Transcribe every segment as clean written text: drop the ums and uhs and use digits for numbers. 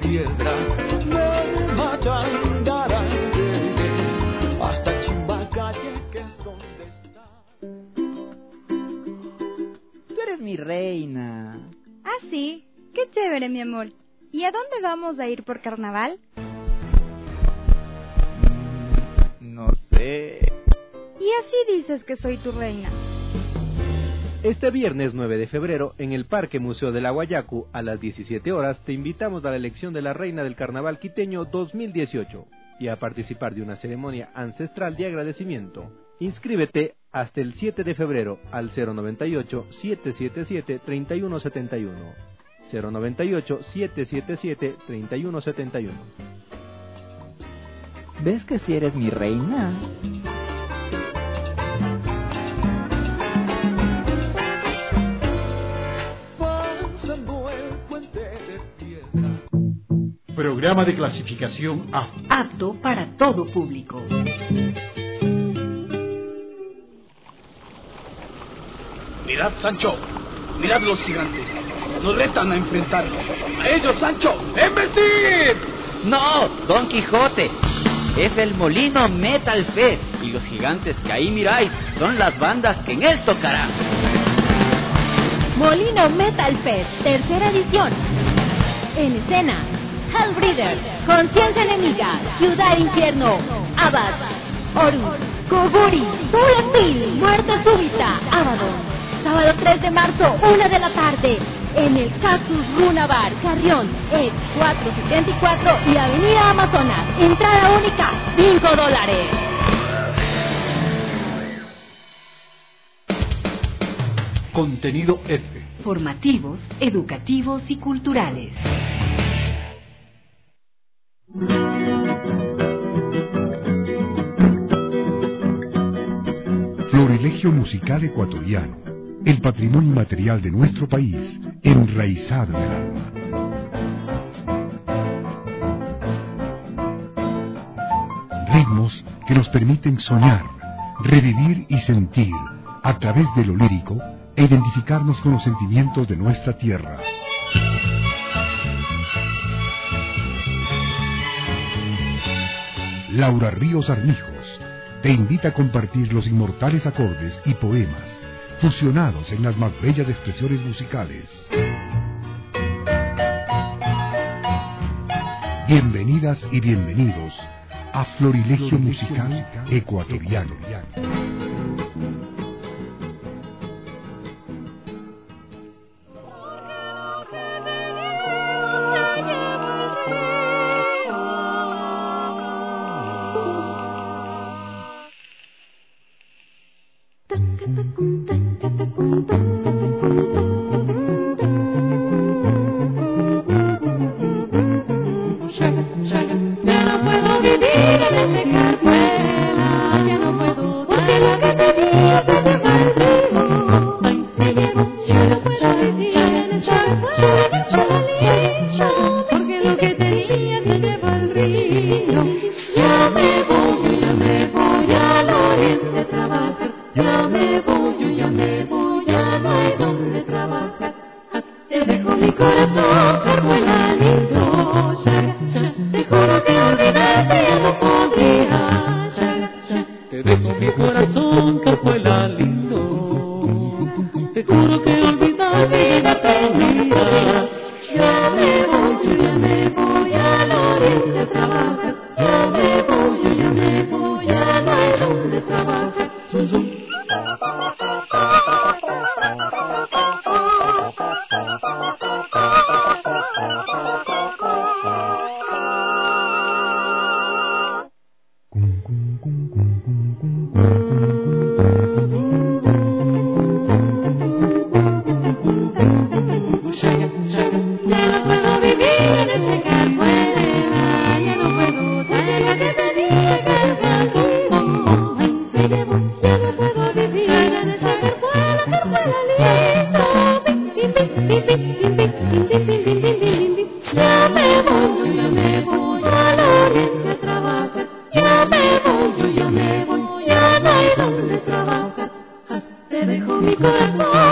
piedra, me machangarán hasta Chimbacalle, que es donde está. Tú eres mi reina. Ah, sí, qué chévere, mi amor. ¿Y a dónde vamos a ir por carnaval? No sé. Y así dices que soy tu reina. Este viernes 9 de febrero, en el Parque Museo de la Guayacu, a las 17 horas, te invitamos a la elección de la Reina del Carnaval Quiteño 2018 y a participar de una ceremonia ancestral de agradecimiento. Inscríbete hasta el 7 de febrero al 098-777-3171. 098-777-3171. ¿Ves que si eres mi reina? Programa de clasificación A. Apto para todo público. Mirad, Sancho. Mirad los gigantes. Nos retan a enfrentar. ¡A ellos, Sancho! ¡Embestir! ¡No, Don Quijote! Es el Molino Metal Fest. Y los gigantes que ahí miráis son las bandas que en él tocarán. Molino Metal Fest, tercera edición. En escena, Hellbreeder, Conciencia Enemiga, Ciudad Infierno, Abad, Horus, Koguri, Tulantil, Muerte Súbita, Abaddon. Sábado 3 de marzo, 1 de la tarde, en el Cactus Runa Bar, Carrión, ex 474 y Avenida Amazonas. Entrada única, $5. Contenido F. Formativos, educativos y culturales. Florilegio musical ecuatoriano, el patrimonio inmaterial de nuestro país, enraizado en el alma. Ritmos que nos permiten soñar, revivir y sentir, a través de lo lírico, e identificarnos con los sentimientos de nuestra tierra. Laura Ríos Armijos te invita a compartir los inmortales acordes y poemas fusionados en las más bellas expresiones musicales. Bienvenidas y bienvenidos a Florilegio Musical Ecuatoriano.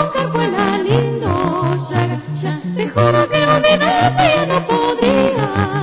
Te juro que olvidarte no podría.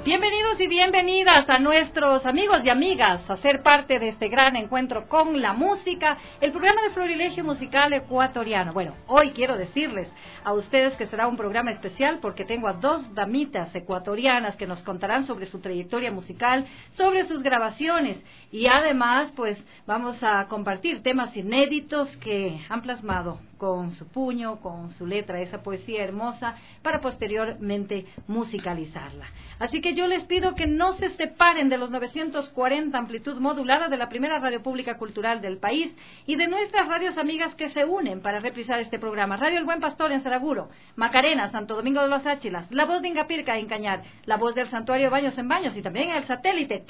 Bienvenidos y bienvenidas a nuestros amigos y amigas a ser parte de este gran encuentro con la música, el programa de Florilegio Musical Ecuatoriano. Bueno, hoy quiero decirles a ustedes que será un programa especial porque tengo a dos damitas ecuatorianas que nos contarán sobre su trayectoria musical, sobre sus grabaciones y además pues vamos a compartir temas inéditos que han plasmado con su puño, con su letra, esa poesía hermosa, para posteriormente musicalizarla. Así que yo les pido que no se separen de los 940 amplitud modulada de la primera radio pública cultural del país y de nuestras radios amigas que se unen para reprisar este programa. Radio El Buen Pastor en Saraguro, Macarena, Santo Domingo de los Áchilas, La Voz de Ingapirca en Cañar, La Voz del Santuario Baños en Baños y también el satélite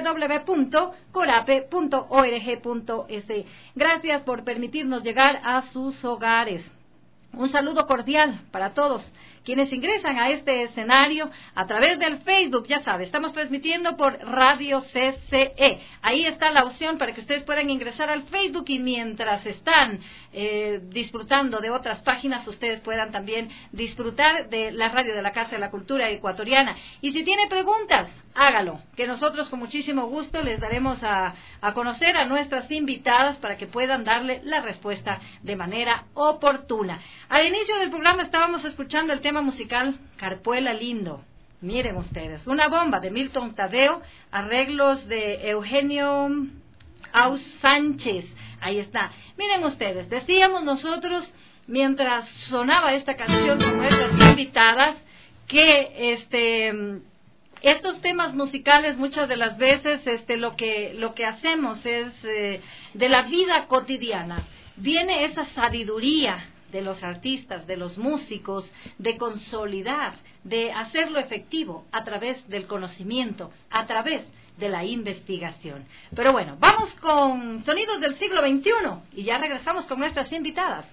www.corape.org.es. Gracias por permitirnos llegar a sus hogares. Un saludo cordial para todos quienes ingresan a este escenario a través del Facebook. Ya sabe, estamos transmitiendo por Radio CCE. Ahí está la opción para que ustedes puedan ingresar al Facebook y mientras están disfrutando de otras páginas, ustedes puedan también disfrutar de la radio de la Casa de la Cultura Ecuatoriana. Y si tiene preguntas, hágalo, que nosotros con muchísimo gusto les daremos a conocer a nuestras invitadas para que puedan darle la respuesta de manera oportuna. Al inicio del programa estábamos escuchando el tema musical Carpuela Lindo. Miren ustedes, una bomba de Milton Tadeo, arreglos de Eugenio Aus Sánchez. Ahí está. Miren ustedes, decíamos nosotros mientras sonaba esta canción con nuestras invitadas que estos temas musicales muchas de las veces lo que hacemos es de la vida cotidiana. Viene esa sabiduría de los artistas, de los músicos, de consolidar, de hacerlo efectivo a través del conocimiento, a través de la investigación. Pero bueno, vamos con sonidos del siglo XXI y ya regresamos con nuestras invitadas.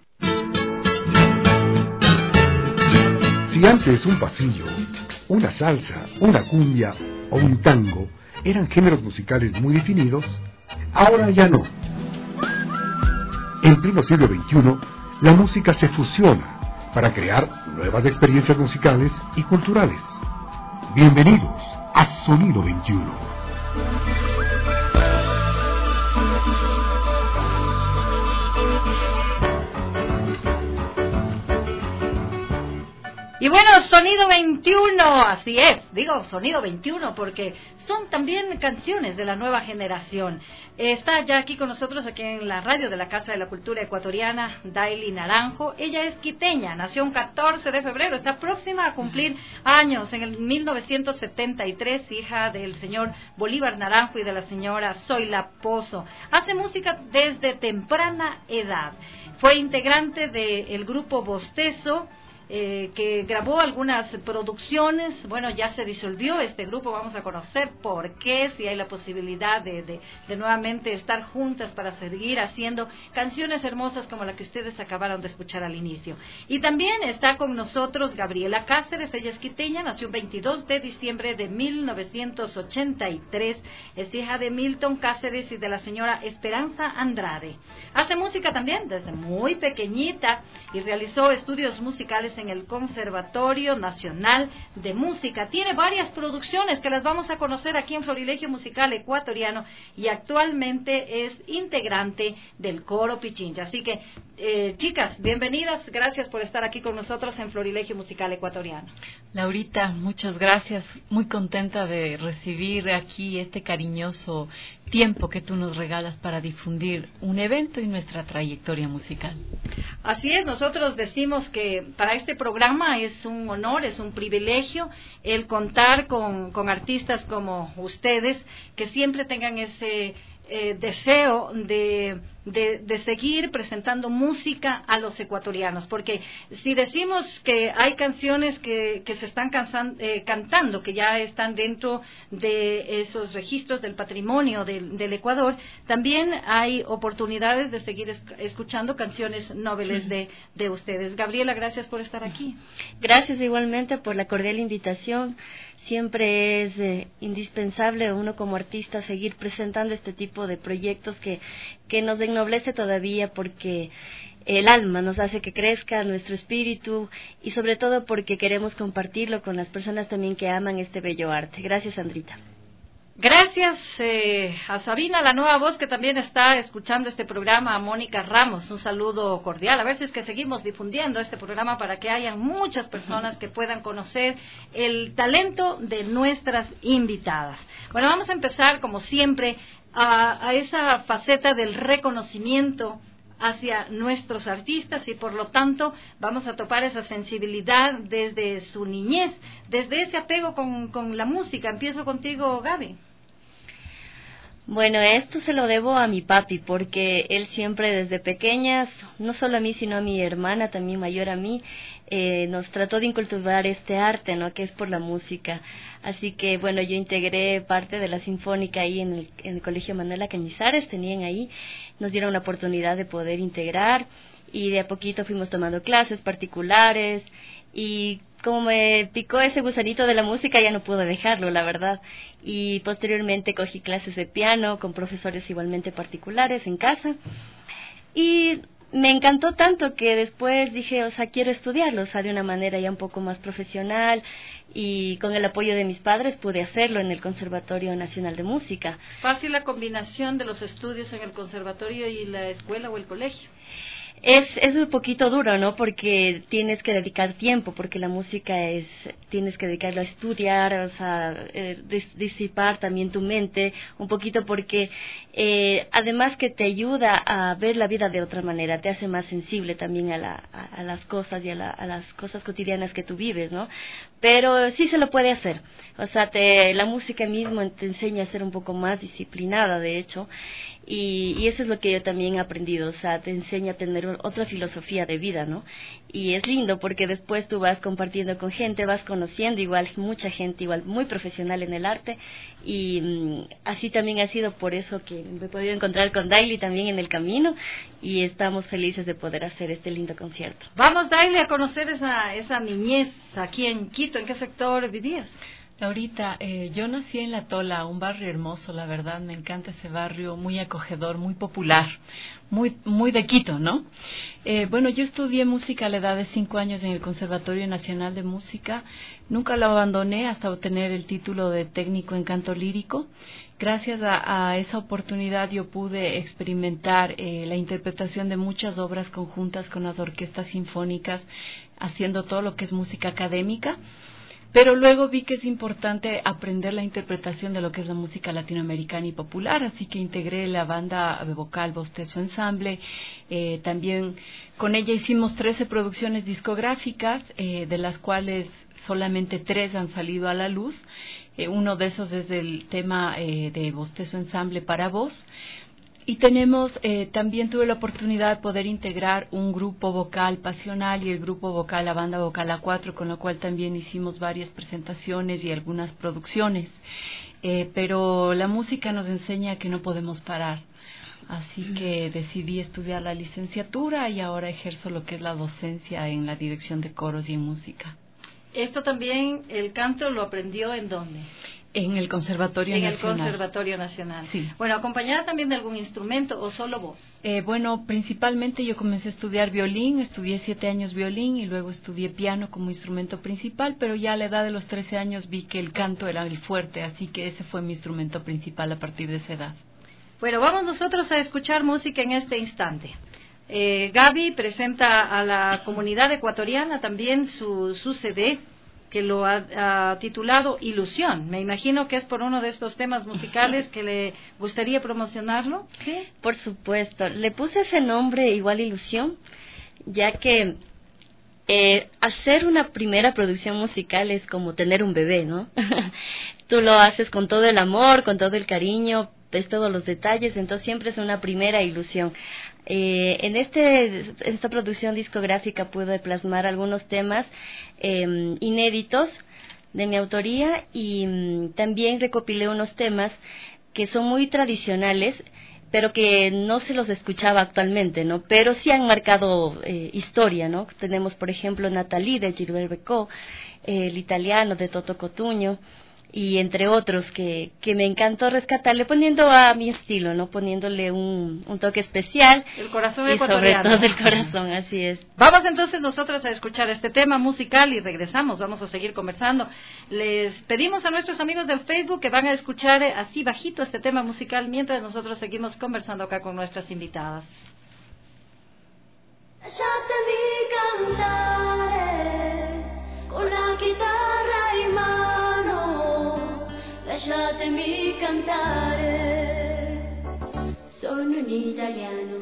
Si antes un pasillo, una salsa, una cumbia o un tango eran géneros musicales muy definidos, ahora ya no. En pleno siglo XXI, la música se fusiona para crear nuevas experiencias musicales y culturales. Bienvenidos a Sonido 21. Y bueno, Sonido 21, así es, digo Sonido 21 porque son también canciones de la nueva generación. Está ya aquí con nosotros, aquí en la radio de la Casa de la Cultura Ecuatoriana, Daily Naranjo. Ella es quiteña, nació un 14 de febrero, está próxima a cumplir años, en el 1973, hija del señor Bolívar Naranjo y de la señora Zoila Pozo. Hace música desde temprana edad. Fue integrante del grupo Bostezo, que grabó algunas producciones. Bueno, ya se disolvió este grupo, vamos a conocer por qué, si hay la posibilidad de nuevamente estar juntas para seguir haciendo canciones hermosas como la que ustedes acabaron de escuchar al inicio. Y también está con nosotros Gabriela Cáceres, ella es quiteña, nació el 22 de diciembre de 1983, es hija de Milton Cáceres y de la señora Esperanza Andrade. Hace música también desde muy pequeñita y realizó estudios musicales en el Conservatorio Nacional de Música. Tiene varias producciones que las vamos a conocer aquí en Florilegio Musical Ecuatoriano y actualmente es integrante del Coro Pichincha. Así que, chicas, bienvenidas, gracias por estar aquí con nosotros en Florilegio Musical Ecuatoriano. Laurita, muchas gracias, muy contenta de recibir aquí este cariñoso tiempo que tú nos regalas para difundir un evento y nuestra trayectoria musical. Así es, nosotros decimos que para este programa es un honor, es un privilegio el contar con artistas como ustedes que siempre tengan ese deseo de seguir presentando música a los ecuatorianos, porque si decimos que hay canciones que se están cantando, que ya están dentro de esos registros del patrimonio del Ecuador, también hay oportunidades de seguir escuchando canciones nobles de ustedes. Gabriela, gracias por estar aquí. Gracias igualmente por la cordial invitación. Siempre es indispensable uno como artista seguir presentando este tipo de proyectos que nos ennoblece todavía, porque el alma, nos hace que crezca nuestro espíritu y sobre todo porque queremos compartirlo con las personas también que aman este bello arte. Gracias, Sandrita. Gracias a Sabina, la nueva voz que también está escuchando este programa, a Mónica Ramos, un saludo cordial. A ver si es que seguimos difundiendo este programa para que haya muchas personas que puedan conocer el talento de nuestras invitadas. Bueno, vamos a empezar como siempre a esa faceta del reconocimiento hacia nuestros artistas y por lo tanto vamos a topar esa sensibilidad desde su niñez, desde ese apego con la música. Empiezo contigo, Gaby. Bueno, esto se lo debo a mi papi, porque él siempre desde pequeñas, no solo a mí, sino a mi hermana, también mayor a mí, nos trató de incultivar este arte, ¿no?, que es por la música. Así que, bueno, yo integré parte de la Sinfónica ahí en el Colegio Manuela Cañizares, tenían ahí, nos dieron la oportunidad de poder integrar, y de a poquito fuimos tomando clases particulares, y como me picó ese gusanito de la música, ya no pude dejarlo, la verdad. Y posteriormente cogí clases de piano con profesores igualmente particulares en casa. Y me encantó tanto que después dije, quiero estudiarlo, de una manera ya un poco más profesional. Y con el apoyo de mis padres pude hacerlo en el Conservatorio Nacional de Música. ¿Fácil la combinación de los estudios en el conservatorio y la escuela o el colegio? Es un poquito duro, ¿no? Porque tienes que dedicar tiempo, porque la música tienes que dedicarlo a estudiar, disipar también tu mente, un poquito porque además que te ayuda a ver la vida de otra manera, te hace más sensible también a las cosas y a las cosas cotidianas que tú vives, ¿no? Pero sí se lo puede hacer, la música mismo te enseña a ser un poco más disciplinada, de hecho, y eso es lo que yo también he aprendido, te enseña a tener otra filosofía de vida, ¿no? Y es lindo porque después tú vas compartiendo con gente, vas conociendo igual mucha gente, igual muy profesional en el arte, y así también ha sido por eso que me he podido encontrar con Daily también en el camino, y estamos felices de poder hacer este lindo concierto. Vamos, Daily, a conocer esa niñez aquí en Quito. ¿En qué sector vivías? Ahorita, yo nací en La Tola, un barrio hermoso, la verdad, me encanta ese barrio, muy acogedor, muy popular, muy de Quito, ¿no? Bueno, yo estudié música a la edad de 5 años en el Conservatorio Nacional de Música, nunca lo abandoné hasta obtener el título de técnico en canto lírico. Gracias a esa oportunidad yo pude experimentar la interpretación de muchas obras conjuntas con las orquestas sinfónicas, haciendo todo lo que es música académica. Pero luego vi que es importante aprender la interpretación de lo que es la música latinoamericana y popular, así que integré la banda vocal Bostezo Ensamble. También con ella hicimos 13 producciones discográficas, de las cuales solamente 3 han salido a la luz. Uno de esos es el tema de Bostezo Ensamble para voz. Y también tuve la oportunidad de poder integrar un grupo vocal pasional y el grupo vocal, la banda vocal A4, con lo cual también hicimos varias presentaciones y algunas producciones. Pero la música nos enseña que no podemos parar. Así que decidí estudiar la licenciatura y ahora ejerzo lo que es la docencia en la dirección de coros y en música. ¿Esto también, el canto, lo aprendió en dónde? En el Conservatorio Nacional. En el Conservatorio Nacional. Sí. Bueno, ¿acompañada también de algún instrumento o solo voz? Bueno, principalmente yo comencé a estudiar violín, estudié 7 años violín y luego estudié piano como instrumento principal, pero ya a la edad de los 13 años vi que el canto era el fuerte, así que ese fue mi instrumento principal a partir de esa edad. Bueno, vamos nosotros a escuchar música en este instante. Gaby presenta a la comunidad ecuatoriana también su CD, que lo ha titulado Ilusión. Me imagino que es por uno de estos temas musicales que le gustaría promocionarlo. ¿Sí? Por supuesto. Le puse ese nombre, igual Ilusión, ya que hacer una primera producción musical es como tener un bebé, ¿no? Tú lo haces con todo el amor, con todo el cariño, ves todos los detalles, entonces siempre es una primera ilusión. En esta producción discográfica pude plasmar algunos temas inéditos de mi autoría y también recopilé unos temas que son muy tradicionales, pero que no se los escuchaba actualmente, ¿no? Pero sí han marcado historia, ¿no? Tenemos, por ejemplo, Natalie de Gilbert Bécaud, El Italiano de Toto Cotugno, y entre otros que me encantó rescatarle poniendo a mi estilo, no poniéndole un toque especial. El corazón y ecuatoriano. sobre todo el corazón, así es. Vamos entonces nosotros a escuchar este tema musical y regresamos, vamos a seguir conversando. Les pedimos a nuestros amigos del Facebook que van a escuchar así bajito este tema musical mientras nosotros seguimos conversando acá con nuestras invitadas. Lasciatemi cantare con la chitarra in mano, lasciatemi cantare, sono un italiano.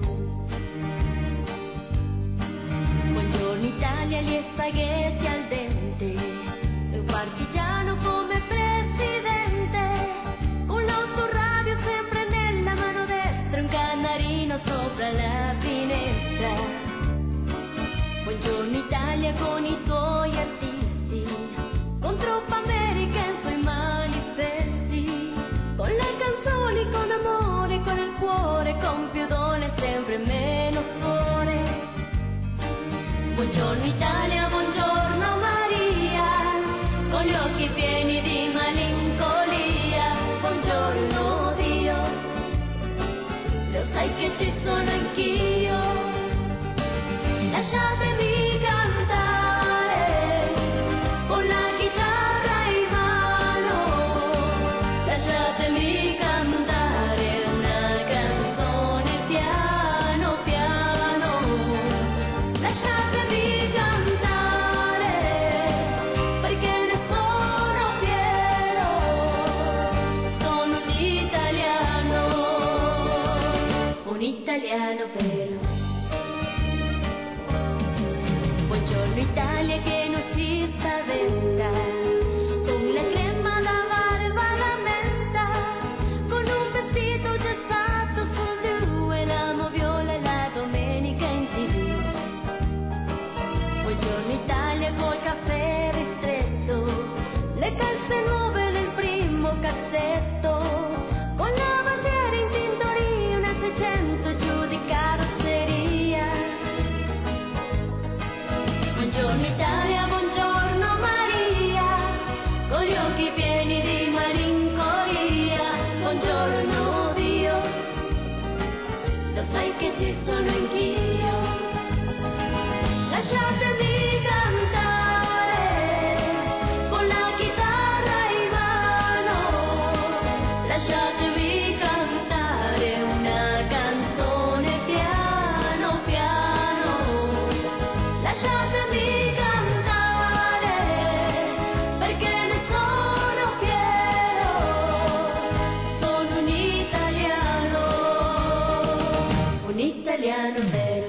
Buongiorno Italia, gli spaghetti al dente, un partigiano come presidente, un autoradio sempre nella mano destra, un canarino sopra la finestra. Buongiorno Italia con i tuoi artisti, con troppa America in suoi manifesti, con le canzoni, con amore, con il cuore, con più donne sempre meno suore. Buongiorno Italia, buongiorno Maria, con gli occhi pieni di malinconia. Buongiorno Dio, lo sai che ci sono anch'io. Lasciatemi cantare con la chitarra in mano, lasciatemi cantare una canzone piano piano, lasciatemi cantare perché ne sono fiero, sono un italiano vero. Buongiorno Italia che non si spaventa, con la crema da barba la menta, con un vestito gessato sul 2, l'amo viola la domenica in TV. Buongiorno Italia col caffè ristretto, le calze nuove nel primo cassetto, con la bandiera in tintoria, una 600 giù di carrozzeria. Buongiorno Italia, buongiorno Maria, con gli occhi pieni di malinconia. Buongiorno Dio, lo sai che ci sono anch'io. Lasciatemi cantare con la chitarra in mano, lasciatemi cantare una canzone piano piano, lasciatemi cantare perché ne sono fiero, sono un italiano vero.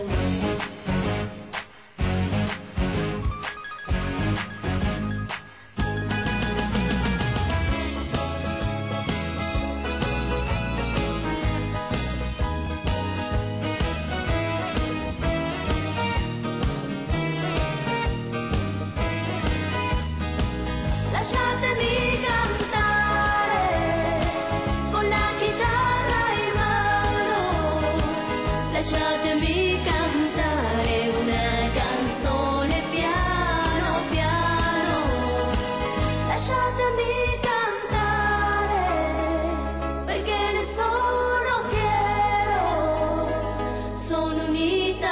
Lasciatemi cantare con la chitarra in mano, lasciatemi cantare una canzone piano piano, lasciatemi cantare perché ne sono fiero, sono un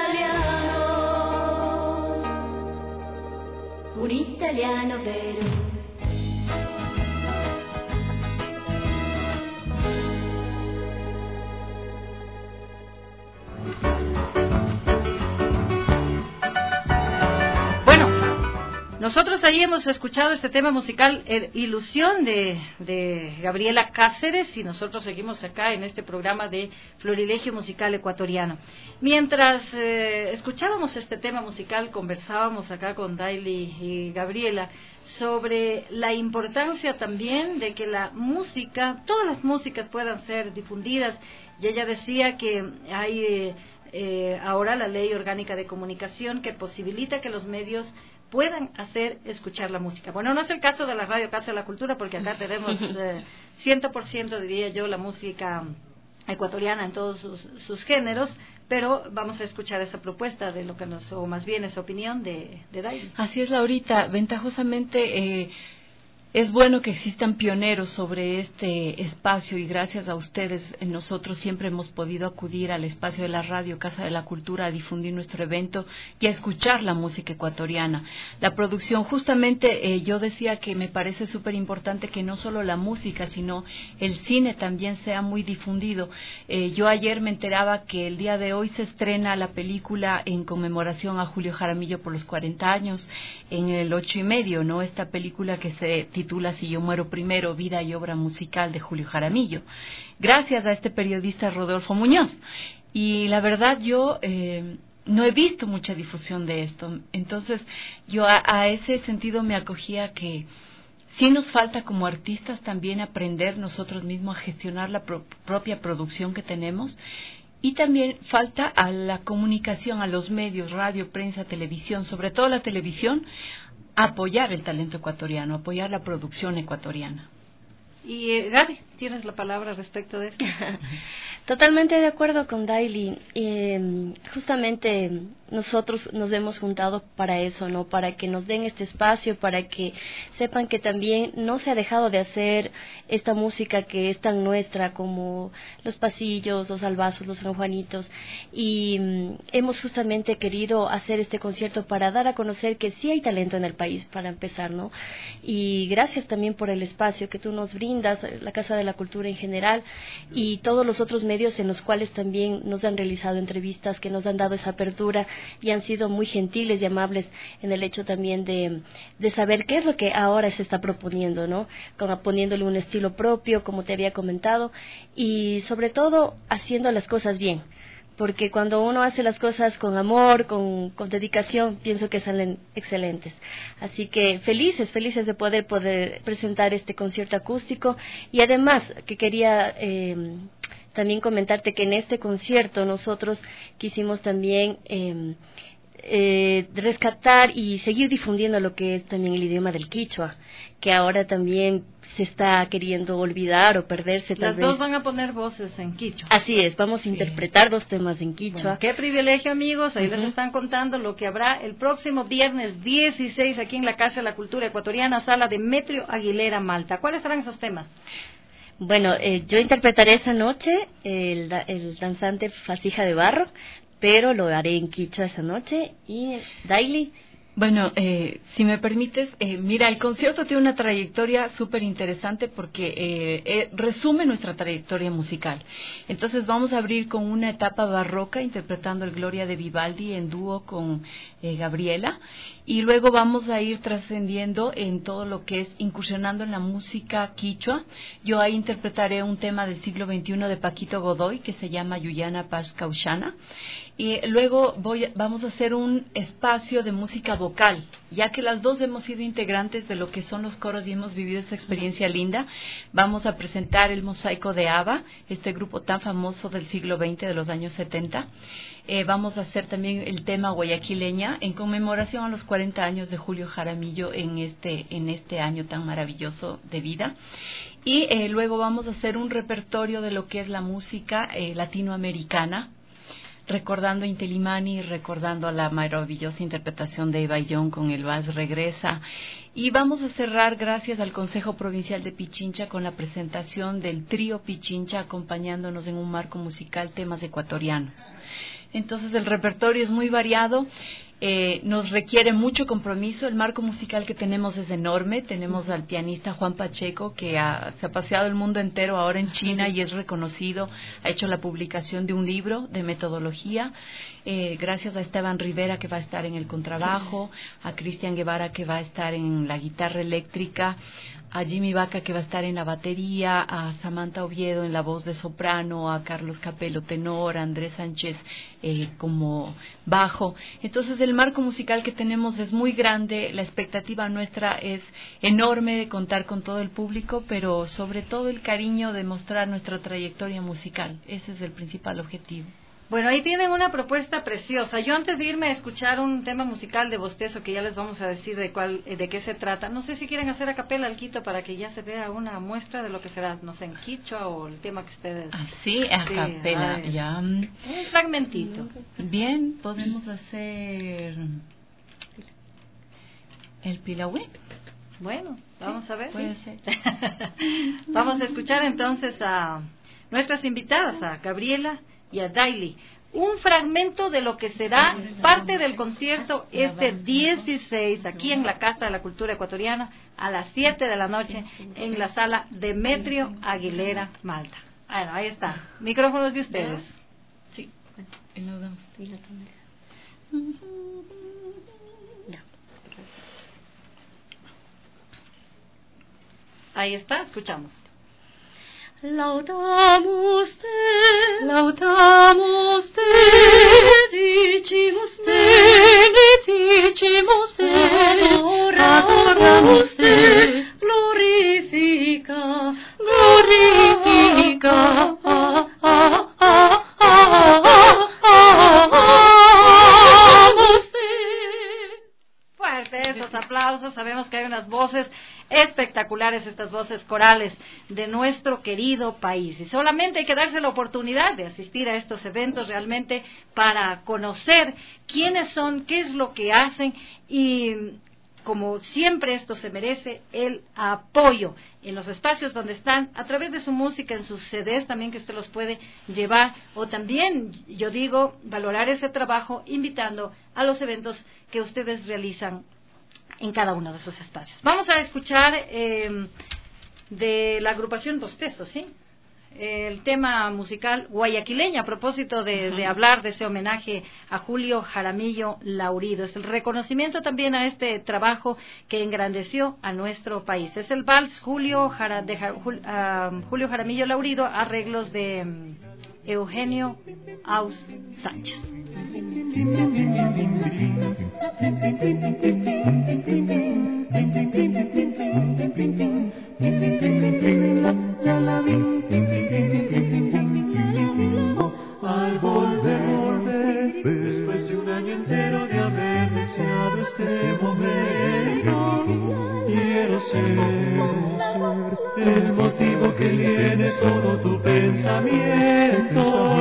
italiano vero. Nosotros ahí hemos escuchado este tema musical, Ilusión, de Gabriela Cáceres, y nosotros seguimos acá en este programa de Florilegio Musical Ecuatoriano. Mientras escuchábamos este tema musical, conversábamos acá con Daily y Gabriela sobre la importancia también de que la música, todas las músicas puedan ser difundidas, y ella decía que hay ahora la Ley Orgánica de Comunicación que posibilita que los medios puedan hacer escuchar la música. Bueno, no es el caso de la Radio Casa de la Cultura, porque acá tenemos 100%, diría yo, la música ecuatoriana en todos sus géneros, pero vamos a escuchar esa propuesta de lo que o más bien esa opinión de Daily. Así es, Laurita. Ventajosamente, es bueno que existan pioneros sobre este espacio, y gracias a ustedes nosotros siempre hemos podido acudir al espacio de la radio Casa de la Cultura a difundir nuestro evento y a escuchar la música ecuatoriana. La producción, justamente yo decía que me parece súper importante que no solo la música, sino el cine también sea muy difundido. Yo ayer me enteraba que el día de hoy se estrena la película en conmemoración a Julio Jaramillo por los 40 años, en el 8:30, ¿no? Esta película que se titula Si yo muero primero, vida y obra musical de Julio Jaramillo, gracias a este periodista Rodolfo Muñoz. Y la verdad yo no he visto mucha difusión de esto, entonces yo a ese sentido me acogía que sí nos falta como artistas también aprender nosotros mismos a gestionar la propia producción que tenemos. Y también falta a la comunicación, a los medios, radio, prensa, televisión, sobre todo la televisión, apoyar el talento ecuatoriano, apoyar la producción ecuatoriana. Y Gaby, tienes la palabra respecto de esto. Totalmente de acuerdo con Daily. Justamente nosotros nos hemos juntado para eso, ¿no? Para que nos den este espacio, para que sepan que también no se ha dejado de hacer esta música que es tan nuestra como los pasillos, los albazos, los sanjuanitos. Y hemos justamente querido hacer este concierto para dar a conocer que sí hay talento en el país, para empezar, ¿no? Y gracias también por el espacio que tú nos brindas, la Casa de la Cultura en general, y todos los otros medios en los cuales también nos han realizado entrevistas, que nos han dado esa apertura y han sido muy gentiles y amables en el hecho también de saber qué es lo que ahora se está proponiendo, ¿no? Poniéndole un estilo propio, como te había comentado, y sobre todo haciendo las cosas bien. Porque cuando uno hace las cosas con amor, con dedicación, pienso que salen excelentes. Así que felices de poder presentar este concierto acústico. Y además, que quería también comentarte que en este concierto nosotros quisimos también rescatar y seguir difundiendo lo que es también el idioma del quichua, que ahora también se está queriendo olvidar o perderse. Las dos van a poner voces en quichua. Así es, vamos a interpretar 2 temas en quichua. Bueno, qué privilegio, amigos. Ahí les están contando lo que habrá el próximo viernes 16 aquí en la Casa de la Cultura Ecuatoriana, sala Demetrio Aguilera, Malta. ¿Cuáles serán esos temas? Bueno, yo interpretaré esa noche el danzante Fasija de Barro, pero lo haré en quichua esa noche. Y Daily. Bueno, si me permites, mira, el concierto tiene una trayectoria súper interesante porque resume nuestra trayectoria musical. Entonces vamos a abrir con una etapa barroca interpretando el Gloria de Vivaldi en dúo con Gabriela, y luego vamos a ir trascendiendo en todo lo que es incursionando en la música quichua. Yo ahí interpretaré un tema del siglo XXI de Paquito Godoy que se llama Yuyana Paz Cauchana, y luego vamos a hacer un espacio de música vocal, ya que las dos hemos sido integrantes de lo que son los coros y hemos vivido esta experiencia linda. Vamos a presentar el Mosaico de ABBA, este grupo tan famoso del siglo XX, de los años 70. Vamos a hacer también el tema Guayaquileña en conmemoración a los 40 años de Julio Jaramillo en este año tan maravilloso de vida. Y luego vamos a hacer un repertorio de lo que es la música latinoamericana, recordando a Intilimani, recordando a la maravillosa interpretación de Eva Young con el Vals Regresa. Y vamos a cerrar, gracias al Consejo Provincial de Pichincha, con la presentación del trío Pichincha, acompañándonos en un marco musical temas ecuatorianos. Entonces el repertorio es muy variado. Nos requiere mucho compromiso. El marco musical que tenemos es enorme. Tenemos al pianista Juan Pacheco, que se ha paseado el mundo entero ahora en China y es reconocido. Ha hecho la publicación de un libro de metodología. Gracias a Esteban Rivera, que va a estar en el contrabajo, a Cristian Guevara, que va a estar en la guitarra eléctrica, a Jimmy Vaca, que va a estar en la batería, a Samantha Oviedo en la voz de soprano, a Carlos Capello tenor, a Andrés Sánchez como bajo. Entonces el marco musical que tenemos es muy grande, la expectativa nuestra es enorme de contar con todo el público, pero sobre todo el cariño de mostrar nuestra trayectoria musical. Ese es el principal objetivo. Bueno, ahí tienen una propuesta preciosa. Yo antes de irme a escuchar un tema musical de Bostezo, que ya les vamos a decir de qué se trata, no sé si quieren hacer a capela alquito para que ya se vea una muestra de lo que será, no sé, en quichua o el tema que ustedes... Sí, a capela, ya. Un fragmentito. Bien, podemos hacer el Pilahué. Bueno, vamos a ver. Puede ser. Vamos a escuchar entonces a nuestras invitadas, a Gabriela y a Daily. Un fragmento de lo que será parte del concierto este 16 aquí en la Casa de la Cultura Ecuatoriana a las 7 de la noche en la sala Demetrio Aguilera, Malta. Bueno, ahí está. Micrófonos de ustedes. Sí. Y nos vemos. Ahí está, escuchamos. Laudamos te, dicimus te, adoramos te, glorifica, Fuerte esos aplausos, sabemos que hay unas voces espectaculares, estas voces corales de nuestro querido país, y solamente hay que darse la oportunidad de asistir a estos eventos realmente para conocer quiénes son, qué es lo que hacen, y como siempre esto se merece el apoyo en los espacios donde están, a través de su música, en sus CDs también que usted los puede llevar, o también, yo digo, valorar ese trabajo invitando a los eventos que ustedes realizan en cada uno de esos espacios. Vamos a escuchar de la agrupación Bostezo, ¿sí? El tema musical guayaquileña, a propósito de hablar de ese homenaje a Julio Jaramillo Laurido. Es el reconocimiento también a este trabajo que engrandeció a nuestro país. Es el vals Julio Jaramillo Laurido, arreglos de Eugenio Aus Sánchez. Al volver, después de un año entero de haber deseado este momento, quiero ser el motivo que llene todo tu pensamiento,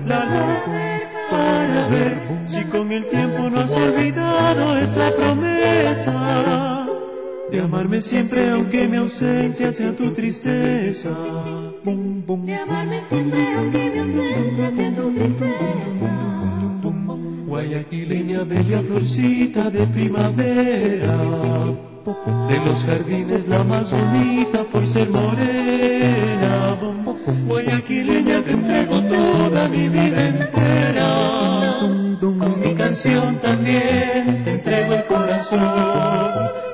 para ver si con el tiempo no has olvidado esa promesa de amarme siempre aunque mi ausencia sea tu tristeza. De amarme siempre aunque mi ausencia sea tu tristeza. Guayaquileña, bella florcita de primavera, de los jardines la más bonita por ser morena. Guayaquileña, te entrego toda mi vida entera. Con mi canción también te entrego el corazón.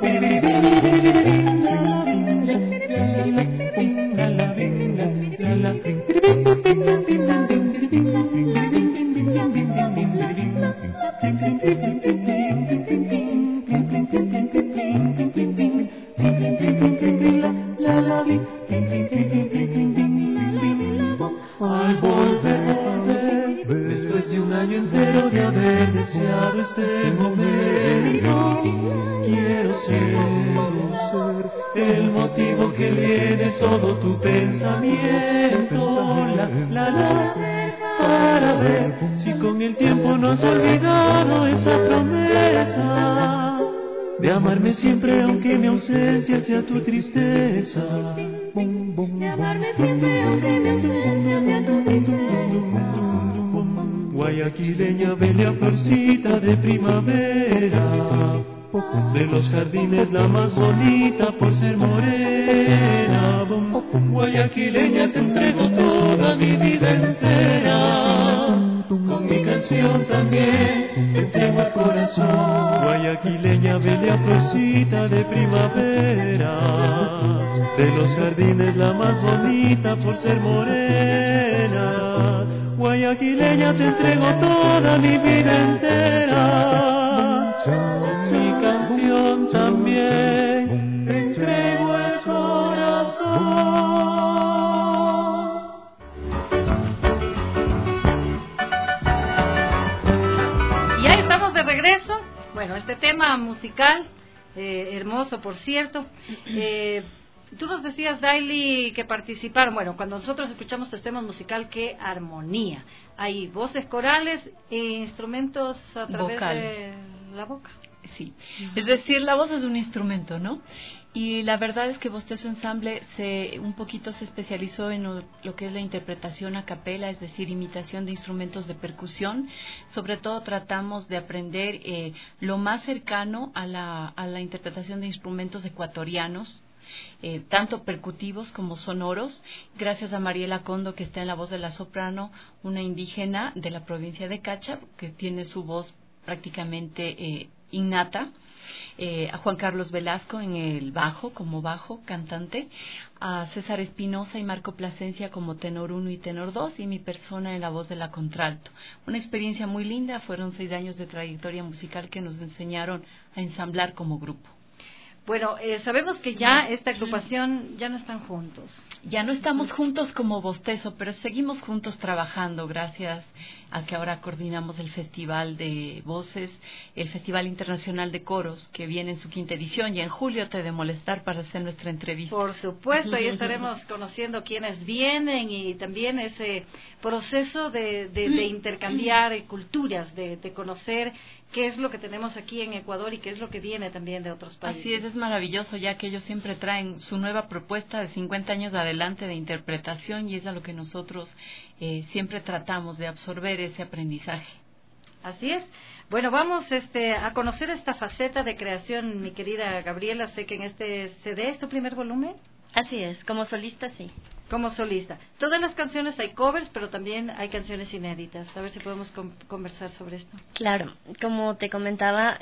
Al volver, después de un año entero de haber deseado este momento, quiero ser el motivo que viene todo tu pensamiento, para ver si con el tiempo no has olvidado esa promesa de amarme siempre aunque mi ausencia sea tu tristeza. De amarme siempre aunque mi ausencia sea tu tristeza. Guayaquileña, bella florcita de primavera, de los jardines la más bonita por ser morena. Guayaquileña, te entrego toda mi vida entera. Con mi canción también te entrego el corazón. Guayaquileña, bella florcita de primavera, de los jardines la más bonita por ser morena. Guayaquileña, te entrego toda mi vida entera. Mi canción también te entrego el corazón. Y ya estamos de regreso. Bueno, este tema musical, hermoso por cierto. Tú nos decías, Daily, que participaron. Bueno, cuando nosotros escuchamos este tema musical, qué armonía. Hay voces corales e instrumentos a través de la boca. Sí, es decir, la voz es un instrumento, ¿no? Y la verdad es que Bostezo Ensamble un poquito se especializó en lo que es la interpretación a capela, es decir, imitación de instrumentos de percusión. Sobre todo tratamos de aprender lo más cercano a la interpretación de instrumentos ecuatorianos, tanto percutivos como sonoros, gracias a Mariela Condo, que está en la voz de la soprano, una indígena de la provincia de Cacha, que tiene su voz prácticamente innata, a Juan Carlos Velasco en el bajo, como bajo cantante, a César Espinosa y Marco Plasencia como tenor 1 y tenor 2, y mi persona en la voz de la contralto. Una experiencia muy linda, fueron 6 años de trayectoria musical que nos enseñaron a ensamblar como grupo. Bueno, sabemos que ya esta agrupación ya no están juntos. Ya no estamos juntos como Bostezo, pero seguimos juntos trabajando gracias a que ahora coordinamos el Festival de Voces, el Festival Internacional de Coros, que viene en su 5ª edición, y en julio te he de molestar para hacer nuestra entrevista. Por supuesto, ahí estaremos conociendo quiénes vienen y también ese proceso de intercambiar culturas, de conocer qué es lo que tenemos aquí en Ecuador y qué es lo que viene también de otros países. Así es maravilloso, ya que ellos siempre traen su nueva propuesta de 50 años adelante de interpretación, y es a lo que nosotros siempre tratamos de absorber ese aprendizaje. Así es. Bueno, vamos a conocer esta faceta de creación, mi querida Gabriela. Sé que en este CD es tu primer volumen. Así es, como solista sí. Como solista. Todas las canciones hay covers, pero también hay canciones inéditas. A ver si podemos conversar sobre esto. Claro, como te comentaba,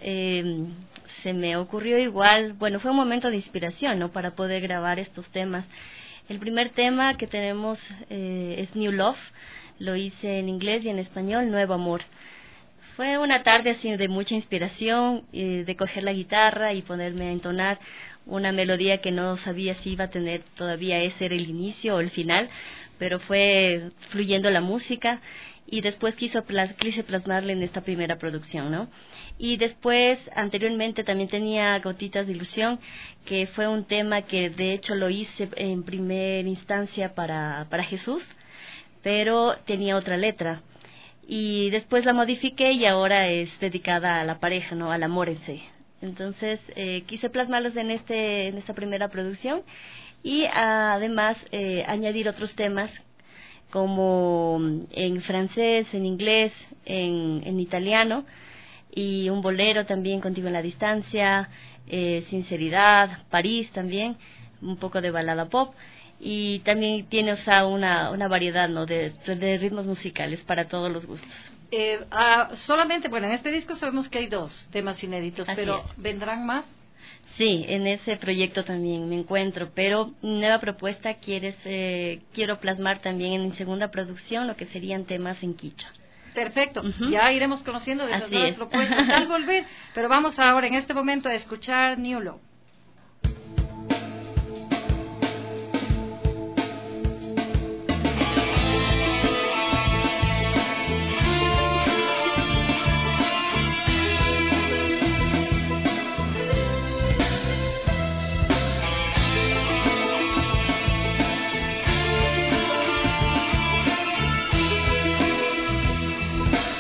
se me ocurrió igual, bueno, fue un momento de inspiración, ¿no?, para poder grabar estos temas. El primer tema que tenemos es New Love, lo hice en inglés y en español, Nuevo Amor. Fue una tarde así de mucha inspiración, de coger la guitarra y ponerme a entonar una melodía que no sabía si iba a tener todavía ese era el inicio o el final, pero fue fluyendo la música, y después quise plasmarle en esta primera producción, ¿no? Y después, anteriormente también tenía Gotitas de Ilusión, que fue un tema que de hecho lo hice en primera instancia para Jesús, pero tenía otra letra. Y después la modifiqué y ahora es dedicada a la pareja, ¿no?, al amor en sí. Entonces quise plasmarlos en esta primera producción, y además añadir otros temas como en francés, en inglés, en italiano, y un bolero también, Contigo en la Distancia, Sinceridad, París también, un poco de balada pop. Y también tiene, o sea, una variedad, ¿no?, de ritmos musicales para todos los gustos. Solamente, bueno, en este disco sabemos que hay 2 temas inéditos, Así pero es. ¿vendrán más? Sí, en ese proyecto también me encuentro, pero nueva propuesta, quiero plasmar también en mi segunda producción lo que serían temas en quichua. Perfecto, ya iremos conociendo de esas Así nuevas es. propuestas al volver, pero vamos ahora en este momento a escuchar New Love.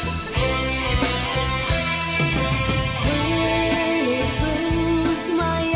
When it close my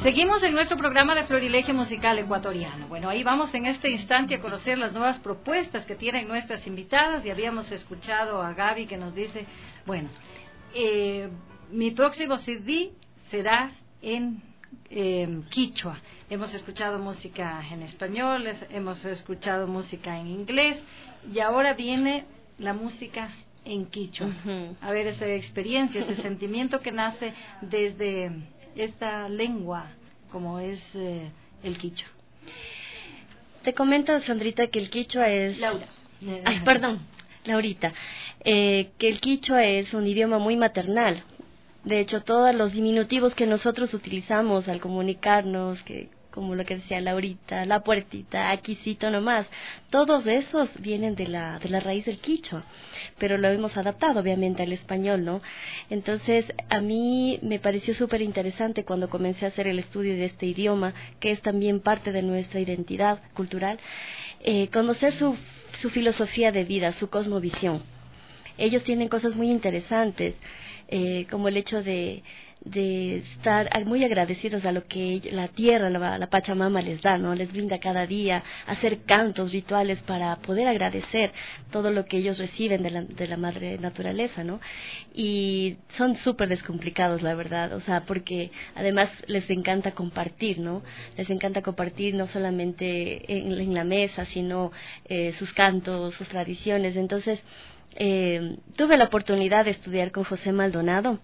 Seguimos en nuestro programa de Florilegio Musical Ecuatoriano. Bueno, ahí vamos en este instante a conocer las nuevas propuestas que tienen nuestras invitadas. Y habíamos escuchado a Gaby que nos dice, bueno, mi próximo CD será en quichua. Hemos escuchado música en español, hemos escuchado música en inglés y ahora viene la música en quichua. A ver, esa experiencia, ese sentimiento que nace desde esta lengua como es el quichua. Te comento, Sandrita, que el quichua es... Laura. Ay, perdón, Laurita. Que el quichua es un idioma muy maternal. De hecho, todos los diminutivos que nosotros utilizamos al comunicarnos, que como lo que decía Laurita, la puertita, aquícito nomás, todos esos vienen de la raíz del quichua, pero lo hemos adaptado obviamente al español, ¿no? Entonces, a mí me pareció súper interesante cuando comencé a hacer el estudio de este idioma, que es también parte de nuestra identidad cultural, conocer su filosofía de vida, su cosmovisión. Ellos tienen cosas muy interesantes, como el hecho de estar muy agradecidos a lo que la tierra, la Pachamama les da, ¿no? Les brinda cada día, hacer cantos, rituales para poder agradecer todo lo que ellos reciben de la madre naturaleza, ¿no? Y son súper descomplicados, la verdad, o sea, porque además les encanta compartir, ¿no? Les encanta compartir no solamente en la mesa, sino sus cantos, sus tradiciones. Entonces, tuve la oportunidad de estudiar con José Maldonado,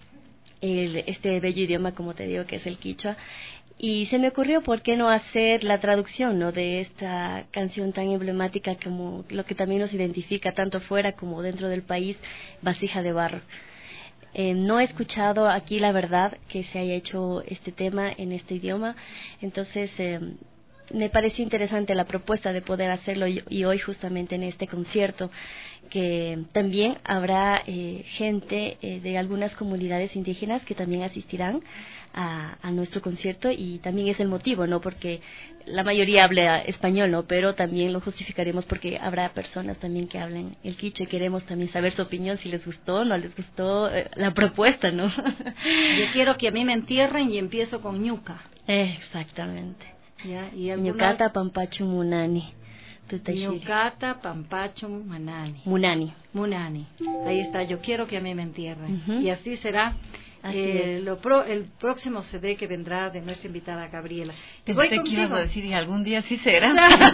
este bello idioma, como te digo, que es el quichua, y se me ocurrió por qué no hacer la traducción, ¿no?, de esta canción tan emblemática como lo que también nos identifica tanto fuera como dentro del país, Vasija de Barro. No he escuchado aquí, la verdad, que se haya hecho este tema en este idioma, entonces me pareció interesante la propuesta de poder hacerlo y hoy justamente en este concierto, que también habrá gente de algunas comunidades indígenas que también asistirán a nuestro concierto, y también es el motivo, ¿no?, porque la mayoría habla español, ¿no?, pero también lo justificaremos porque habrá personas también que hablen el quichua y queremos también saber su opinión, si les gustó o no les gustó la propuesta, ¿no? Yo quiero que a mí me entierren y empiezo con ñuca. Exactamente. ¿Ya? ¿Y Ñucata Pampachu Munani. Ñucata Pampachu Munani. Munani. Ahí está, yo quiero que a mí me entierren. Y así será el próximo CD que vendrá de nuestra invitada Gabriela. Pensé que ibas a decir, y algún día sí será.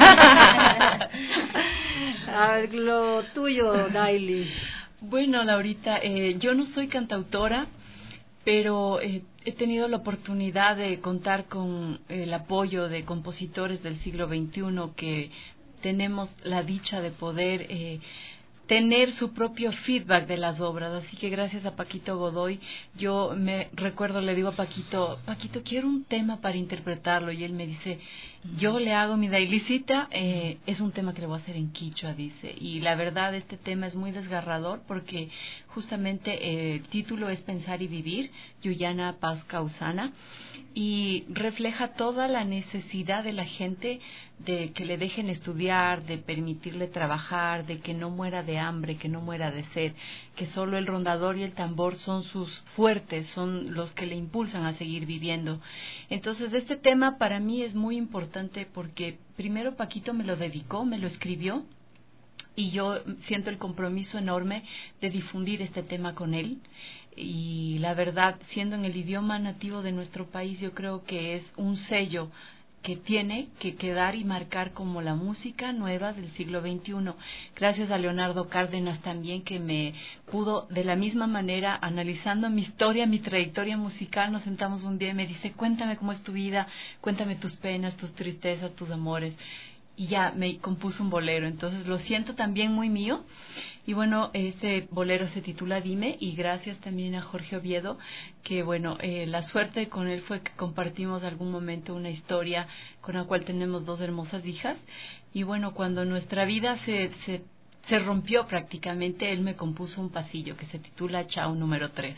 Lo tuyo, Daily. Bueno, Laurita, yo no soy cantautora, pero he tenido la oportunidad de contar con el apoyo de compositores del siglo XXI que tenemos la dicha de poder tener su propio feedback de las obras. Así que gracias a Paquito Godoy, yo me recuerdo, le digo a Paquito, quiero un tema para interpretarlo, y él me dice, yo le hago mi dailicita, es un tema que le voy a hacer en quichua, dice, y la verdad este tema es muy desgarrador porque justamente el título es Pensar y Vivir, Yuyana Paz Causana, y refleja toda la necesidad de la gente de que le dejen estudiar, de permitirle trabajar, de que no muera de hambre, que no muera de sed, que solo el rondador y el tambor son sus fuertes, son los que le impulsan a seguir viviendo. Entonces este tema para mí es muy importante porque primero Paquito me lo dedicó, me lo escribió, y yo siento el compromiso enorme de difundir este tema con él. Y la verdad, siendo en el idioma nativo de nuestro país, yo creo que es un sello que tiene que quedar y marcar como la música nueva del siglo XXI. Gracias a Leonardo Cárdenas también, que me pudo, de la misma manera, analizando mi historia, mi trayectoria musical, nos sentamos un día y me dice, cuéntame cómo es tu vida, cuéntame tus penas, tus tristezas, tus amores. Y ya me compuso un bolero, entonces lo siento también muy mío. Y bueno, este bolero se titula Dime, y gracias también a Jorge Oviedo, que bueno, la suerte con él fue que compartimos algún momento una historia con la cual tenemos 2 hermosas hijas, y bueno, cuando nuestra vida se rompió prácticamente, él me compuso un pasillo que se titula Chao número 3.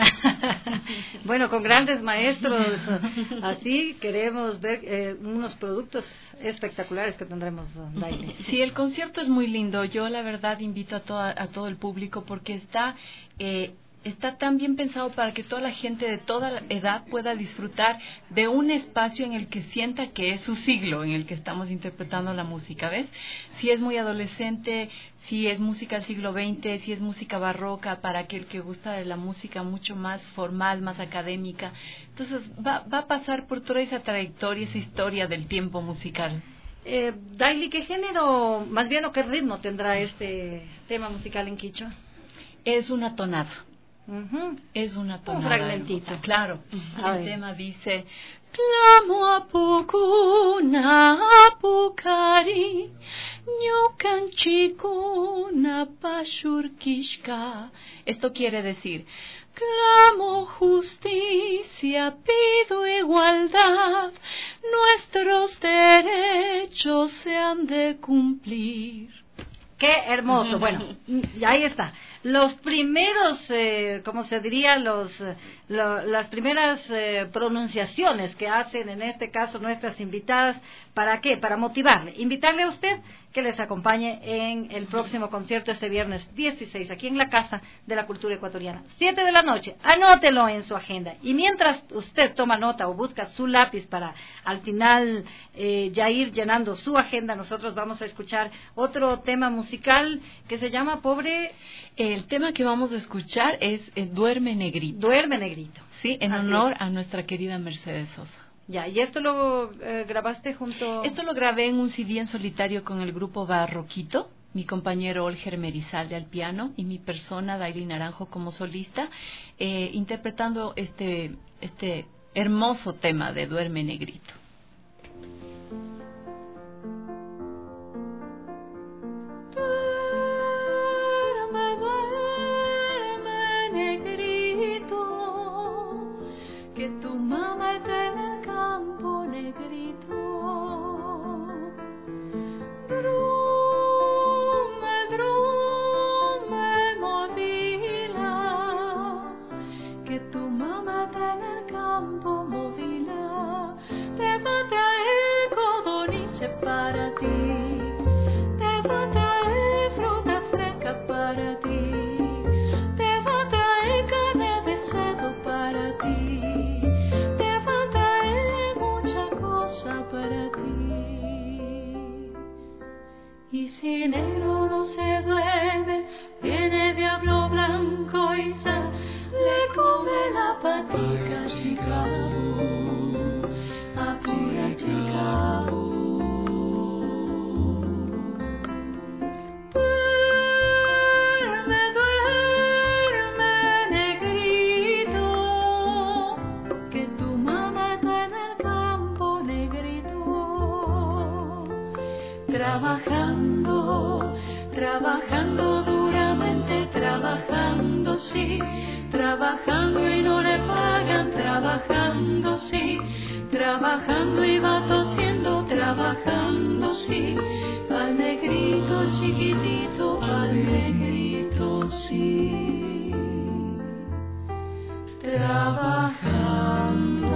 Bueno, con grandes maestros así queremos ver unos productos espectaculares que tendremos, Daily. Sí, el concierto es muy lindo. Yo la verdad invito a todo el público porque está está tan bien pensado para que toda la gente de toda edad pueda disfrutar de un espacio en el que sienta que es su siglo, en el que estamos interpretando la música, ¿ves? Si es muy adolescente, si es música del siglo XX, si es música barroca, para aquel que gusta de la música mucho más formal, más académica. Entonces va a pasar por toda esa trayectoria, esa historia del tiempo musical. Daily, ¿qué género, más bien o qué ritmo tendrá este tema musical en quichua? Es una tonada. Es una tonada. Un fragmentito. Claro. A El ver. tema dice: Clamo a pukuna pukari, ñukanchikuna pashurkishka. Esto quiere decir: clamo justicia, pido igualdad, nuestros derechos se han de cumplir. Qué hermoso. Bueno, y ahí está. Los primeros, como se diría, las primeras pronunciaciones que hacen en este caso nuestras invitadas, ¿para qué? Para motivarle. Invitarle a usted que les acompañe en el próximo concierto este viernes 16, aquí en la Casa de la Cultura Ecuatoriana. 7 de la noche, anótelo en su agenda. Y mientras usted toma nota o busca su lápiz para al final ya ir llenando su agenda, nosotros vamos a escuchar otro tema musical que se llama Pobre... El tema que vamos a escuchar es Duerme Negrito. Duerme Negrito. Sí, en honor a nuestra querida Mercedes Sosa. Ya, ¿y esto lo grabaste junto...? Esto lo grabé en un CD en solitario con el grupo Barroquito, mi compañero Olger Merizalde al piano y mi persona, Daily Naranjo, como solista, interpretando este hermoso tema de Duerme Negrito. Que tu mamá está en el campo, negrito. Drume, movila. Que tu mamá está en el campo, movila. Te va a traer codornices para ti. Te va a traer fruta fresca para ti. Te va a traer carne de cerdo para ti. Para ti. Y si negro no se duerme, viene diablo blanco y le come la patica chica, a pura chica. Duerme, duerme, negrito, que tu mamá está en el campo, negrito. Trabajando, trabajando duramente, trabajando sí, trabajando y no le pagan, trabajando sí, trabajando y va tosiendo, trabajando sí, al negrito chiquitito, al negrito sí, trabajando.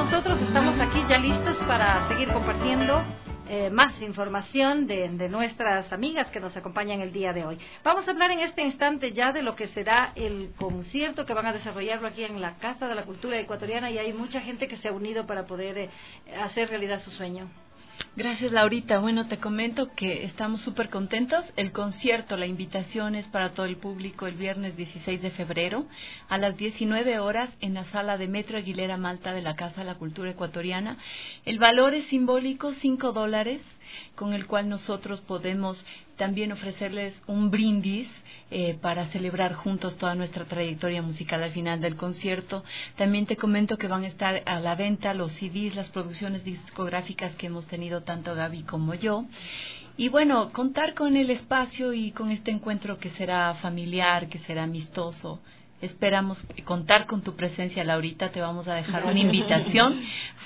nosotros estamos aquí ya listos para seguir compartiendo más información de nuestras amigas que nos acompañan el día de hoy. Vamos a hablar en este instante ya de lo que será el concierto que van a desarrollarlo aquí en la Casa de la Cultura Ecuatoriana, y hay mucha gente que se ha unido para poder hacer realidad su sueño. Gracias, Laurita. Bueno, te comento que estamos súper contentos. El concierto, la invitación es para todo el público el viernes 16 de febrero a las 19 horas en la sala de Metro Aguilera Malta de la Casa de la Cultura Ecuatoriana. El valor es simbólico, $5, con el cual nosotros podemos también ofrecerles un brindis para celebrar juntos toda nuestra trayectoria musical al final del concierto. También te comento que van a estar a la venta los CDs, las producciones discográficas que hemos tenido tanto Gaby como yo. Y bueno, contar con el espacio y con este encuentro que será familiar, que será amistoso. Esperamos contar con tu presencia, Laurita. Te vamos a dejar una invitación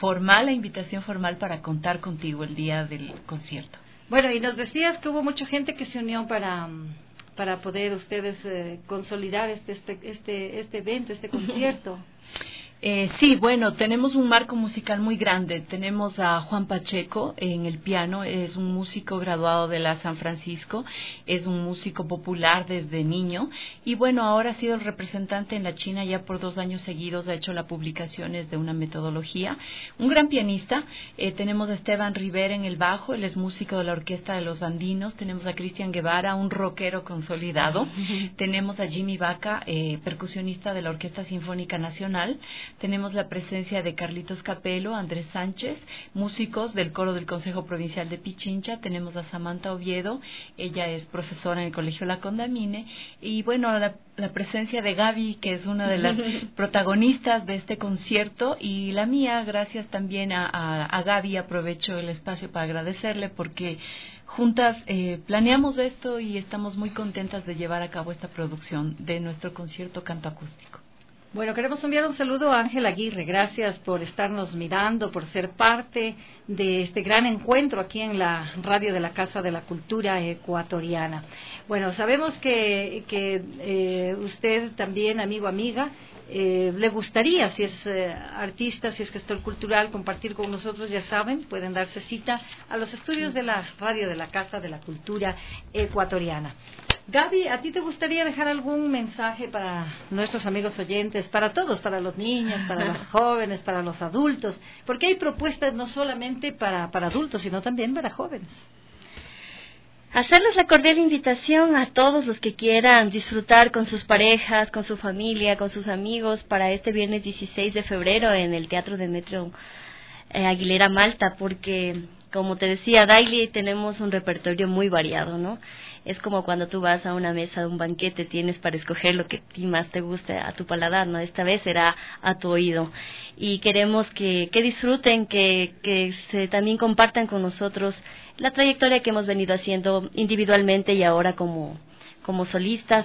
formal para contar contigo el día del concierto. Bueno, y nos decías que hubo mucha gente que se unió para poder ustedes consolidar este evento, este concierto. Sí, bueno, tenemos un marco musical muy grande. Tenemos a Juan Pacheco en el piano, es un músico graduado de la San Francisco, es un músico popular desde niño y bueno, ahora ha sido el representante en la China ya por 2 años seguidos, ha hecho las publicaciones de una metodología. Un gran pianista, tenemos a Esteban Rivera en el bajo, él es músico de la Orquesta de los Andinos, tenemos a Cristian Guevara, un rockero consolidado, tenemos a Jimmy Vaca, percusionista de la Orquesta Sinfónica Nacional. Tenemos la presencia de Carlitos Capello, Andrés Sánchez, músicos del coro del Consejo Provincial de Pichincha. Tenemos a Samantha Oviedo, ella es profesora en el Colegio La Condamine. Y bueno, la presencia de Gaby, que es una de las protagonistas de este concierto, y la mía, gracias también a Gaby. Aprovecho el espacio para agradecerle porque juntas planeamos esto y estamos muy contentas de llevar a cabo esta producción de nuestro concierto Canto Acústico. Bueno, queremos enviar un saludo a Ángel Aguirre. Gracias por estarnos mirando, por ser parte de este gran encuentro aquí en la radio de la Casa de la Cultura Ecuatoriana. Bueno, sabemos que usted también, amiga, le gustaría, si es artista, si es gestor cultural, compartir con nosotros, ya saben, pueden darse cita a los estudios de la radio de la Casa de la Cultura Ecuatoriana. Gaby, ¿a ti te gustaría dejar algún mensaje para nuestros amigos oyentes, para todos, para los niños, para los jóvenes, para los adultos? Porque hay propuestas no solamente para adultos, sino también para jóvenes. Hacerles la cordial invitación a todos los que quieran disfrutar con sus parejas, con su familia, con sus amigos, para este viernes 16 de febrero en el Teatro de Metro Aguilera Malta, porque, como te decía, Daily, tenemos un repertorio muy variado, ¿no? Es como cuando tú vas a una mesa de un banquete, tienes para escoger lo que a ti más te guste a tu paladar, ¿no? Esta vez será a tu oído. Y queremos que disfruten, que también compartan con nosotros la trayectoria que hemos venido haciendo individualmente y ahora como solistas.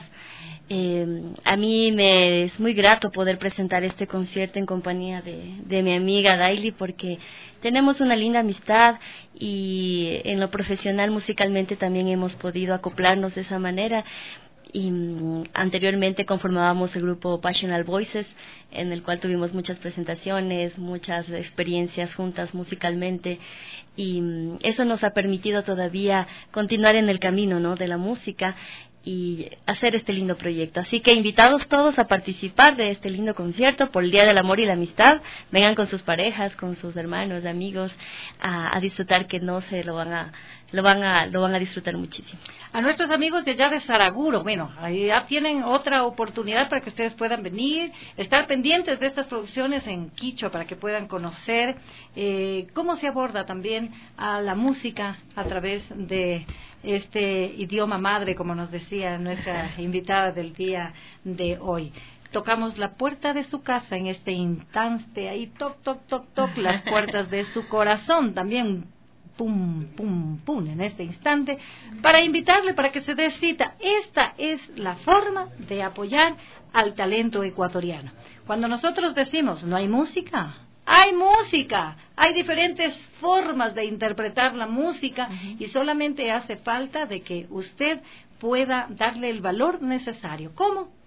A mí me es muy grato poder presentar este concierto en compañía de mi amiga Daily, porque tenemos una linda amistad y en lo profesional musicalmente también hemos podido acoplarnos de esa manera. Y anteriormente conformábamos el grupo Passional Voices, en el cual tuvimos muchas presentaciones, muchas experiencias juntas musicalmente, y eso nos ha permitido todavía continuar en el camino, ¿no?, de la música y hacer este lindo proyecto. Así que invitados todos a participar de este lindo concierto por el Día del Amor y la Amistad. Vengan con sus parejas, con sus hermanos, amigos, a disfrutar, que no se lo van a disfrutar muchísimo. A nuestros amigos de allá de Saraguro, bueno, ahí ya tienen otra oportunidad para que ustedes puedan venir, estar pendientes de estas producciones en quichua para que puedan conocer cómo se aborda también a la música a través de este idioma madre, como nos decía nuestra invitada del día de hoy. Tocamos la puerta de su casa en este instante, ahí toc, toc, toc, toc, las puertas de su corazón también, pum, pum, pum, en este instante, para invitarle para que se dé cita. Esta es la forma de apoyar al talento ecuatoriano. Cuando nosotros decimos, no hay música, hay música, hay diferentes formas de interpretar la música y solamente hace falta de que usted pueda darle el valor necesario. ¿Cómo?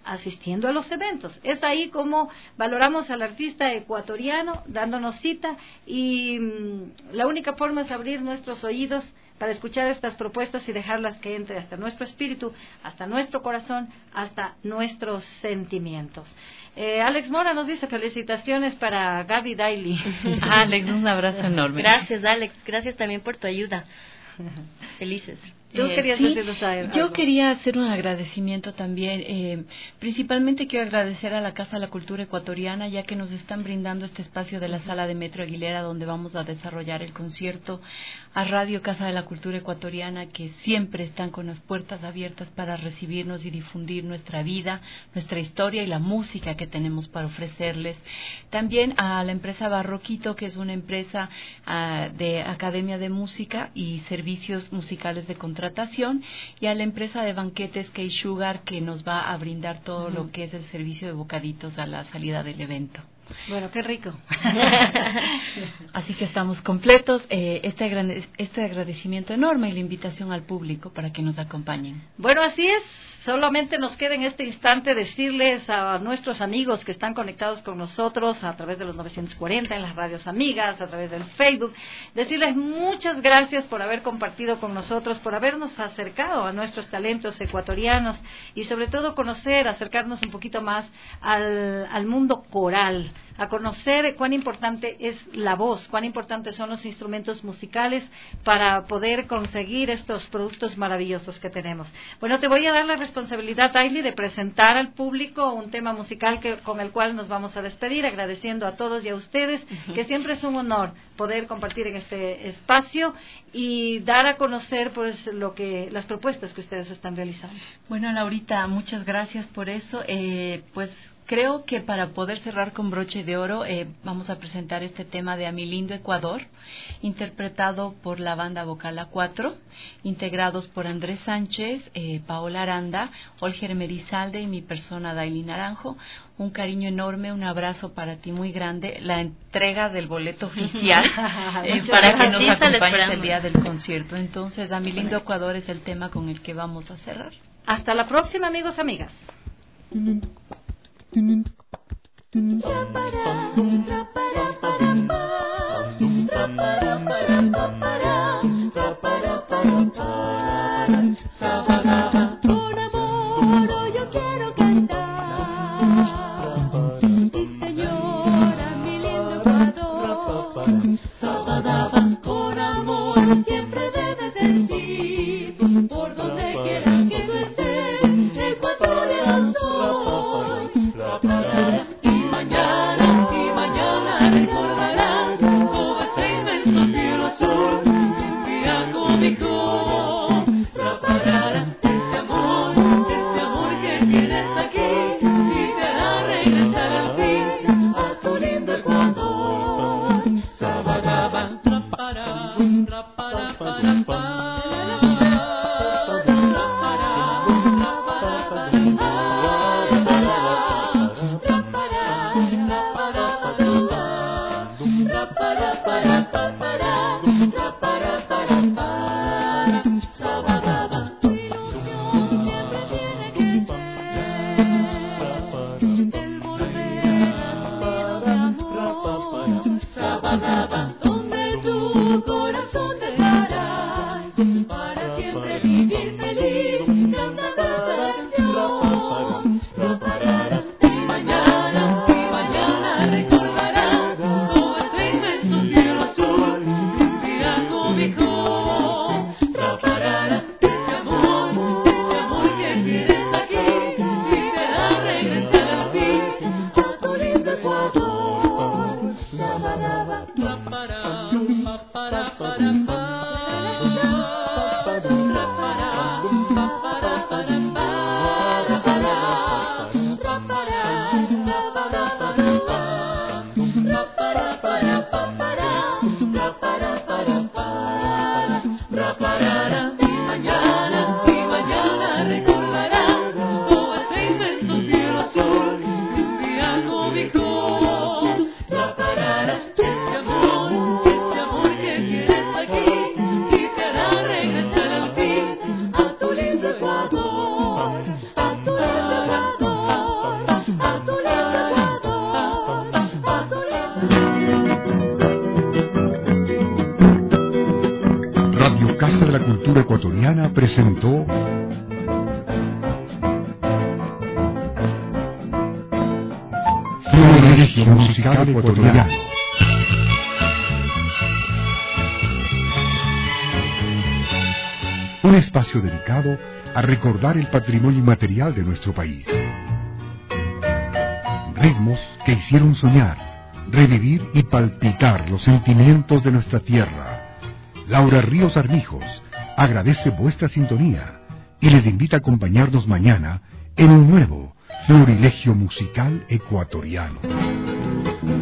asistiendo a los eventos. Es ahí como valoramos al artista ecuatoriano, dándonos cita, y la única forma es abrir nuestros oídos para escuchar estas propuestas y dejarlas que entre hasta nuestro espíritu, hasta nuestro corazón, hasta nuestros sentimientos. Alex Mora nos dice felicitaciones para Gaby Daily. Alex, un abrazo enorme. Gracias, Alex. Gracias también por tu ayuda. Felices. ¿Tú querías decirnos algo? Yo quería hacer un agradecimiento también. Principalmente quiero agradecer a la Casa de la Cultura Ecuatoriana, ya que nos están brindando este espacio de la Sala de Metro Aguilera, donde vamos a desarrollar el concierto. A Radio Casa de la Cultura Ecuatoriana, que siempre están con las puertas abiertas para recibirnos y difundir nuestra vida, nuestra historia y la música que tenemos para ofrecerles. También a la empresa Barroquito, que es una empresa de Academia de Música y servicios musicales de contratación, y a la empresa de banquetes Key Sugar, que nos va a brindar todo lo que es el servicio de bocaditos a la salida del evento. Bueno, qué rico. Así que estamos completos. Este agradecimiento enorme y la invitación al público para que nos acompañen. Bueno, así es. Solamente nos queda en este instante decirles a nuestros amigos que están conectados con nosotros a través de los 940 en las radios amigas, a través del Facebook, decirles muchas gracias por haber compartido con nosotros, por habernos acercado a nuestros talentos ecuatorianos y sobre todo acercarnos un poquito más al mundo coral, a conocer cuán importante es la voz, cuán importantes son los instrumentos musicales para poder conseguir estos productos maravillosos que tenemos. Bueno, te voy a dar la responsabilidad, Ailey, de presentar al público un tema musical con el cual nos vamos a despedir, agradeciendo a todos y a ustedes, que siempre es un honor poder compartir en este espacio y dar a conocer pues las propuestas que ustedes están realizando. Bueno, Laurita, muchas gracias por eso. Pues creo que para poder cerrar con broche de oro, vamos a presentar este tema de A Mi Lindo Ecuador, interpretado por la banda Vocal A4, integrados por Andrés Sánchez, Paola Aranda, Olger Merizalde y mi persona, Daily Naranjo. Un cariño enorme, un abrazo para ti muy grande, la entrega del boleto oficial para que nos acompañes el día del concierto. Entonces, A Mi Lindo Ecuador es el tema con el que vamos a cerrar. Hasta la próxima, amigos, amigas. Con amor yo quiero cantar, sí señora, mi lindo Ecuador. Con amor siempre debes decir, por donde quiera que tú estés, ecuatoriano soy. Y mañana recordarás todo ese inmenso cielo azul, un día cómico. Ese amor que tienes aquí, y te hará regresar al fin a tu lindo Ecuador. Sabadaba, rapara, rapara, para, para. Donde tu corazón te hará para siempre vivir feliz, cantando esta canción. Y mañana recordarás todo ese inmenso cielo azul, un día cómico. Ese amor que tienes aquí, y te hará regresar al fin a tu lindo Ecuador. Y mañana recordarás todo ese inmenso cielo azul, un día cómico. Ese amor que tienes aquí, y te hará regresar al fin a tu lindo Ecuador, a tu lindo Ecuador. Casa de la Cultura Ecuatoriana presentó Florilegio Musical Ecuatoriano. Un espacio dedicado a recordar el patrimonio inmaterial de nuestro país. Ritmos que hicieron soñar, revivir y palpitar los sentimientos de nuestra tierra. Laura Ríos Armijos agradece vuestra sintonía y les invita a acompañarnos mañana en un nuevo Florilegio Musical Ecuatoriano.